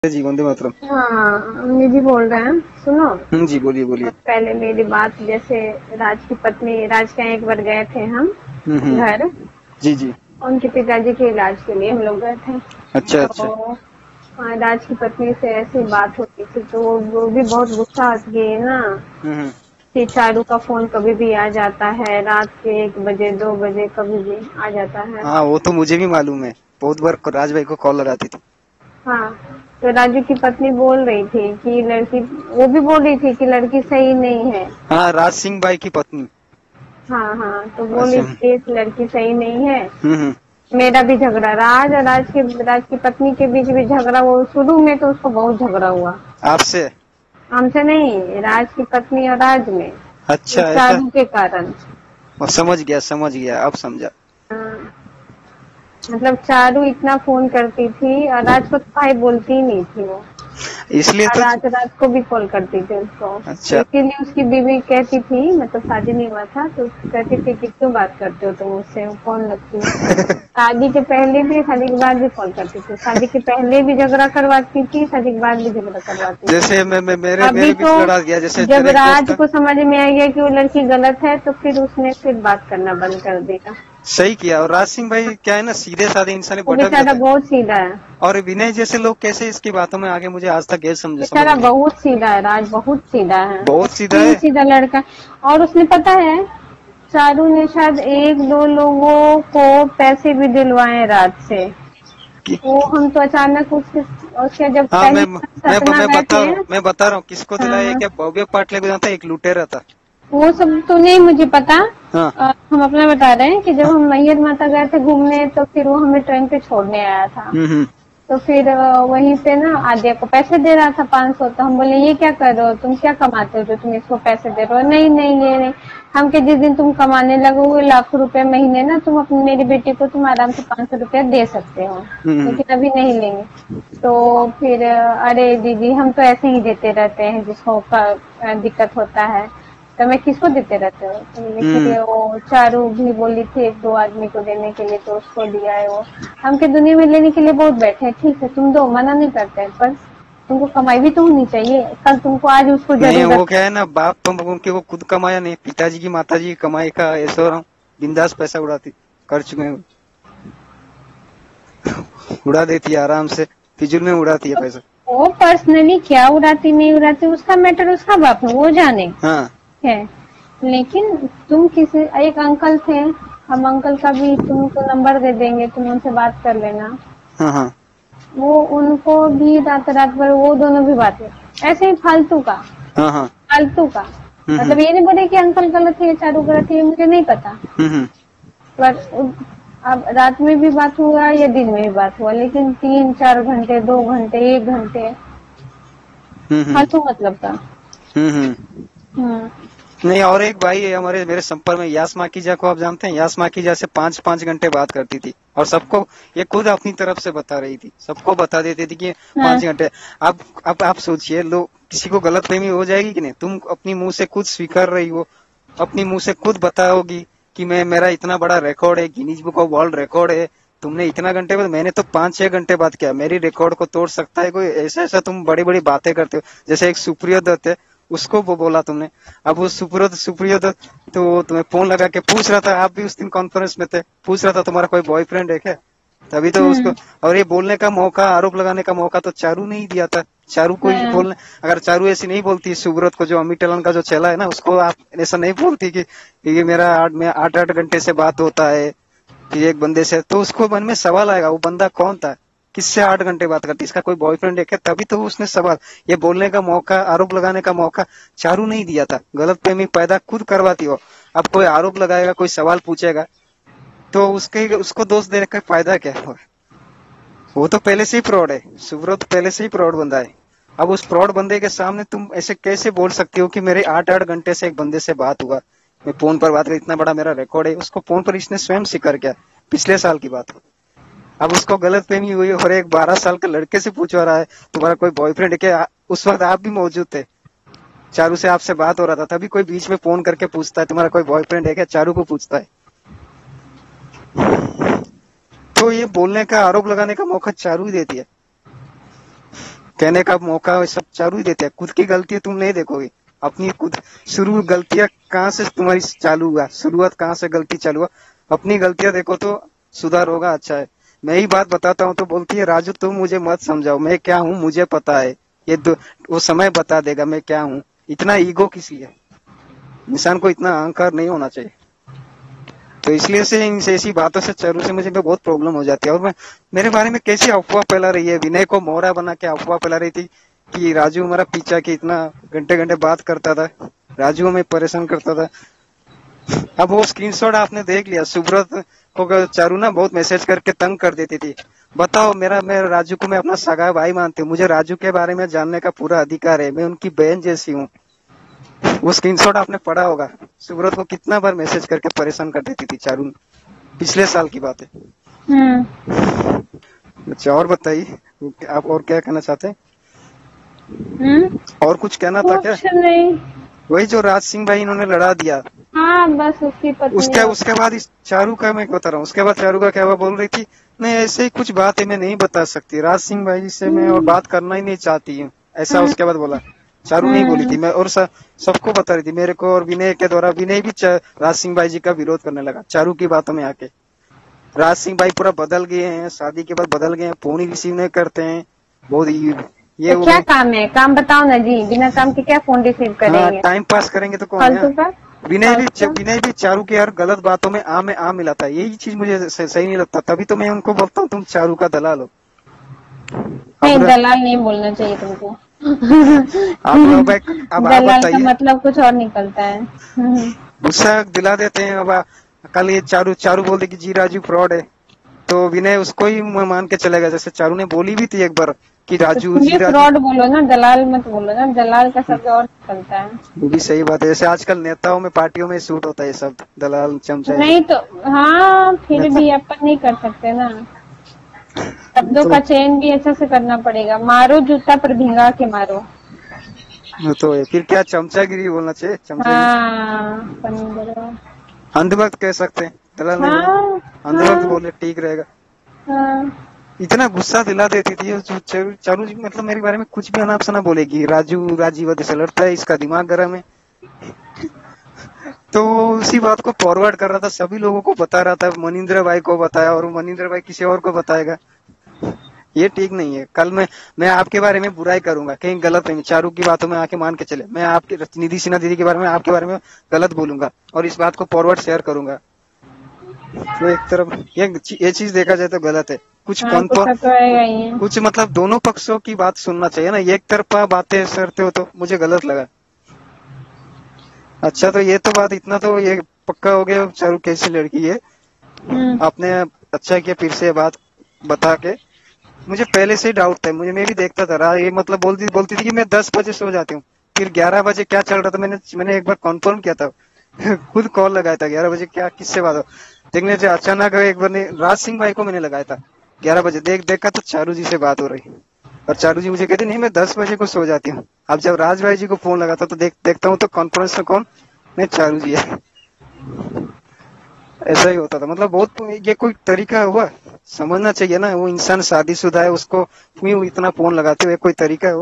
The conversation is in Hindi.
जी वंदे मातरम। हाँ, निधि बोल रहे हैं। सुनो, जी बोलिए बोलिए। पहले मेरी बात जैसे राज की पत्नी, राज के यहाँ एक बार गए थे हम हम्म। घर। जी जी। उनके पिताजी के इलाज के लिए हम लोग गए थे। अच्छा अच्छा। तो राज की पत्नी से ऐसी बात होती थी तो वो भी बहुत गुस्सा आती है ना हम्म। कि चारू का फोन कभी भी आ जाता है, रात के 1 बजे 2 बजे कभी भी आ जाता है। हाँ वो तो मुझे भी मालूम है, बहुत बार राज भाई को कॉल लगाती थी। हाँ, तो राजू की पत्नी बोल रही थी कि लड़की, वो भी बोल रही थी कि लड़की सही नहीं है। हाँ राज सिंह भाई की पत्नी। हाँ हाँ, तो बोली अच्छा। कि इस लड़की सही नहीं है। हम्म। मेरा भी झगड़ा, राज और राज की पत्नी के बीच भी झगड़ा, वो शुरू में तो उसको बहुत झगड़ा हुआ। आपसे? हमसे नहीं, राज की पत्नी और राज में, अच्छा इस ऐसा। चारू के कारण। वो समझ गया अब समझा। हाँ, मतलब चारू इतना फोन करती थी और राज को तो भाई बोलती ही नहीं थी वो। इसलिए और तो। रात रात को भी कॉल करती थी उसको। तो अच्छा। इसीलिए उसकी बीवी कहती थी, मतलब शादी नहीं हुआ था तो कहती थी कि क्यों बात करते हो तुम मुझसे, वो कौन लगती है। शादी के पहले भी, शादी के बाद भी कॉल करती थी। शादी के पहले भी झगड़ा करवाती थी, शादी के बाद भी झगड़ा करवाती थी। जैसे मैं मेरे अभी मेरे तो बीच लड़ा गया, जैसे जब मेरे एक दोस्त राज था। को समझ में आ गया कि वो लड़की गलत है तो फिर उसने फिर बात करना बंद कर दिया। सही किया। और राज सिंह भाई क्या है ना, सीधे साधे इंसान है, वो भटक बेचारा जाता है। बहुत सीधा है। और विनय जैसे लोग कैसे इसकी बातों में आगे, मुझे आज तक गैर समझ बेचारा नहीं आई। बहुत सीधा है, राज बहुत सीधा है, बहुत सीधा बहुत ही है। सीधा लड़का। और उसने पता है, चारू ने शायद 1-2 लोगों को पैसे भी दिलवाए रात से। कि, वो हम तो अचानक उसके जब हाँ पहली बार सतना गए थे। मैं बता रहा हूँ किसको दिलाया है। हाँ, क्या भव्य पाटले को जानता है, एक लुटेरा था। वो सब तो नहीं मुझे पता। हाँ हम अपना बता रहे हैं कि जब हम मैहर माता गए थे घूमने तो फिर वो हमें ट्रेन पे छोड़ने आया था। हम्म। तो फिर वहीं पे ना आद्या को पैसे दे रहा था 500। तो हम बोले ये क्या कर रहे हो, तुम क्या कमाते हो जो तुम इसको पैसे दे रहे हो। नहीं नहीं ये नहीं। हम के जिस दिन तुम कमाने लगोगे लाखों रुपए महीने ना, तुम अपनी मेरी बेटी को तुम आराम से 500 रुपया दे सकते हो, हम्म। लेकिन अभी नहीं लेंगे। तो फिर अरे दीदी हम तो ऐसे ही देते रहते हैं जिसको दिक्कत होता है। तो मैं किसको देते रहते हो, तो बोले कि हम्म। वो चारू भी बोली थी 1-2 आदमी को देने के लिए तो उसको दिया है वो। हम के दुनिया में लेने के लिए बहुत बैठे हैं, ठीक है तुम दो, मना नहीं करते हैं, पर तुमको कमाई भी तो होनी चाहिए। कल तुमको आज उसको नहीं वो जरूरत। क्या है ना, बाप तो उनके वो खुद कमाया नहीं, पिताजी की माताजी की कमाई का ऐसा हो रहा हूँ। बिंदास पैसा उड़ाती, खर्च में उड़ा देती है आराम से, फिजूल में उड़ाती है पैसा। वो पर्सनली क्या उड़ाती नहीं उड़ाती उसका मैटर उसका बाप है, वो जाने हाँ है। लेकिन तुम किसी, एक अंकल थे, हम अंकल का भी तुमको नंबर दे देंगे, तुम उनसे बात कर लेना। हाँ हाँ। वो उनको भी रात रात भर वो दोनों भी बातें ऐसे ही फालतू का, हाँ हाँ। फालतू का। हम्म। मतलब ये नहीं बोले कि अंकल गलत है या चारू गलत है, ये मुझे नहीं पता। हम्म। पर अब रात में भी बात हुआ या दिन में भी बात हुआ, लेकिन 3-4 घंटे 2 घंटे 1 घंटे हम्म। फालतू मतलब का। हम्म। हम्म। नहीं, और एक भाई है हमारे मेरे संपर्क में, यास माकीजा को आप जानते हैं? यास माकीजा से 5-5 घंटे बात करती थी, और सबको ये खुद अपनी तरफ से बता रही थी, सबको बता देती थी कि हाँ, 5 घंटे। अब आप सोचिए, लोग किसी को गलतफहमी हो जाएगी कि नहीं? तुम अपनी मुंह से खुद स्वीकार रही हो, अपनी मुंह से खुद बताओगी कि मैं, मेरा इतना बड़ा रिकॉर्ड है, Guinness book of world record है। तुमने इतना घंटे बाद, मैंने तो 5-6 घंटे बात किया, मेरी रिकॉर्ड को तोड़ सकता है कोई? ऐसा ऐसा तुम बड़ी बड़ी बातें करते हो। जैसे एक सुप्रिया दत्त है, उसको वो बोला तुमने। अब वो सुप्रिया दत्त, तो वो तुम्हें फोन लगा के पूछ रहा था, आप भी उस दिन कॉन्फ्रेंस में थे, पूछ रहा था तुम्हारा कोई बॉयफ्रेंड है क्या? तभी तो उसको, हम्म, और ये बोलने का मौका, आरोप लगाने का मौका तो चारू ने ही दिया था। चारू को ही हाँ, बोलने, अगर चारू ऐसी नहीं बोलती, सुब्रत को, जो अमित का जो चेला है ना, उसको आप ऐसा नहीं बोलती कि ये मेरा 8-8 घंटे से बात होता है कि एक बंदे से, तो उसको मन में सवाल आएगा, वो बंदा कौन था, किससे 8 घंटे बात करती, इसका कोई बॉयफ्रेंड है क्या? तभी तो उसने सवाल, ये बोलने का मौका, आरोप लगाने का मौका चारू नहीं दिया था। गलतफहमी पैदा खुद करवाती हो। अब कोई आरोप लगाएगा, कोई सवाल पूछेगा, तो उसके उसको दोष देने का फायदा क्या है? वो तो पहले से ही फ्रॉड है, सुब्रत पहले से ही फ्रॉड बंदा है। अब उस फ्रॉड बंदे के सामने तुम ऐसे कैसे बोल सकती हो कि मेरे 8-8 घंटे से एक बंदे से बात हुआ, मैं फोन पर बात कर, इतना बड़ा मेरा रिकॉर्ड है। उसको फोन पर इसने स्वयं स्वीकार किया, पिछले साल की बात हो। अब उसको गलतफहमी हुई, और एक 12 साल के लड़के से पूछवा रहा है तुम्हारा कोई बॉयफ्रेंड है क्या? उस वक्त आप भी मौजूद थे, चारू से आपसे बात हो रहा था, तभी कोई बीच में फोन करके पूछता है तुम्हारा कोई बॉयफ्रेंड है क्या? चारू को पूछता है। तो ये बोलने का, आरोप लगाने का मौका चारू ही देती है। कहने का मौका वो सब चारू ही देते हैं। खुद की गलती तुम नहीं देखोगे, अपनी खुद शुरू गलतियां कहाँ से तुम्हारी चालू हुआ, शुरुआत कहाँ से गलती चालू हुआ, अपनी गलतियां देखो तो सुधार होगा। अच्छा है, मैं ही बात बताता हूँ तो बोलती है राजू तुम मुझे मत समझाओ, मैं क्या हूँ मुझे पता है, वो समय बता देगा मैं क्या हूँ। इतना ईगो किसी है, इंसान को इतना अहंकार नहीं होना चाहिए। तो इसलिए से इनसे ऐसी बातों से चारू से मुझे बहुत प्रॉब्लम हो जाती है। और मैं मेरे बारे में कैसी अफवाह फैला रही है, विनय को मोहरा बना के अफवाह फैला रही थी कि राजू हमारा पीछा कि इतना घंटे घंटे बात करता था, राजू हमें परेशान करता था। अब वो स्क्रीनशॉट आपने देख लिया, सुब्रत को चारू ना बहुत मैसेज करके तंग कर देती थी। बताओ मैं राजू को मैं अपना सगा भाई मानती हूँ, मुझे राजू के बारे में जानने का पूरा अधिकार है, मैं उनकी बहन जैसी हूँ। वो स्क्रीनशॉट आपने पढ़ा होगा, सुब्रत को कितना बार मैसेज करके परेशान कर देती थी चारू, पिछले साल की बात है। अच्छा और बताइए, आप और क्या कहना चाहते हैं? और कुछ कहना था क्या? नहीं, वही जो राज सिंह भाई इन्होंने लड़ा दिया। हाँ बस उसकी पत्नी। उसके बाद इस चारू का मैं बता रहा हूँ, उसके बाद चारू का क्या हुआ बोल रही थी, नहीं ऐसे ही कुछ बात है मैं नहीं बता सकती, राज सिंह भाई से मैं और बात करना ही नहीं चाहती हूँ, ऐसा उसके बाद बोला। चारू नहीं बोली थी, मैं और सबको बता रही थी, मेरे को और विनय के द्वारा। विनय भी राज सिंह भाई जी का विरोध करने लगा चारू की बातों में आके। राज सिंह भाई पूरा बदल गए हैं, शादी के बाद बदल गए हैं, फोन ही रिसीव नहीं करते हैं बहुत। ये तो क्या काम है, काम बताओ ना जी, बिना काम के क्या फोन रिसीव करेंगे? टाइम पास करेंगे तो कौन है। विनय भी चारू के यार गलत बातों में आ मिलाता है, यही चीज मुझे सही नहीं लगता, तभी तो मैं उनको बोलता हूँ तुम चारू का दलाल हो। नहीं दलाल नहीं बोलना चाहिए तुमको। अब दलाल का मतलब कुछ और निकलता है। गुस्सा दिला देते हैं। अब कल ये चारू बोल दे कि जी राजू फ्रॉड है, तो विनय उसको ही मान के चलेगा, जैसे चारू ने बोली भी थी एक बार कि राजू जी फ्रॉड बोलो ना, दलाल मत बोलो ना, दलाल का शब्द और निकलता है। वो भी सही बात है, जैसे आजकल नेताओं में पार्टियों में सूट होता है सब, दलाल चमचा नहीं तो हाँ, फिर भी अपन नहीं कर सकते ना, शब्दों का चयन भी अच्छा से करना पड़ेगा। मारो जूता पर भिंगा के मारो, तो फिर क्या चमचागिरी बोलना चाहिए? अंधभक्त कह सकते हैं, दलाल नहीं, अंधभक्त बोले ठीक रहेगा। इतना गुस्सा दिला देती थी चारू जी, मतलब मेरे बारे में कुछ भी अनाप शनाप बोलेगी, राजू राजीवती से लड़ता है, इसका दिमाग गर्म है। तो उसी बात को फॉरवर्ड कर रहा था, सभी लोगों को बता रहा था, मनिंद्र भाई को बताया और मनिंद्र भाई किसी और को बताएगा, ये ठीक नहीं है। कल मैं आपके बारे में बुराई करूंगा, कहीं गलत है, चारू की बातों में आके मान के चले, मैं आपकी निधि सिन्हा दीदी के बारे में आपके बारे में गलत बोलूंगा और इस बात को फॉरवर्ड शेयर करूंगा, तो एक तरफ ये चीज देखा जाए तो गलत है। कुछ कुछ मतलब दोनों पक्षों की बात सुनना चाहिए ना, एक तरफा बातें करते हो तो मुझे गलत लगा। अच्छा तो ये तो बात, इतना तो ये पक्का हो गया चारू कैसी लड़की है। आपने अच्छा किया फिर से बात बता के, मुझे पहले से ही डाउट था, मैं भी देखता था, ये मतलब बोलती थी कि मैं 10 बजे सो जाती हूँ, फिर 11 बजे क्या चल रहा था मैंने एक बार कॉन्फर्म किया था। खुद कॉल लगाया था 11 बजे, क्या किससे बात हो, देखने से अचानक एक बार राज सिंह भाई को मैंने लगाया था 11 बजे, देखा तो चारू जी से बात हो रही, और चारू जी मुझे कहते नहीं मैं 10 बजे को सो जाती हूँ। अब जब राज भाई जी को फोन लगाता तो देखता हूँ तो कॉन्फ्रेंस में कौन, नहीं चारू जी है। ऐसा ही होता था, मतलब बहुत, ये कोई तरीका हुआ, समझना चाहिए ना, वो इंसान शादीशुदा है, उसको क्यों इतना फोन लगाते हुए, कोई तरीका है?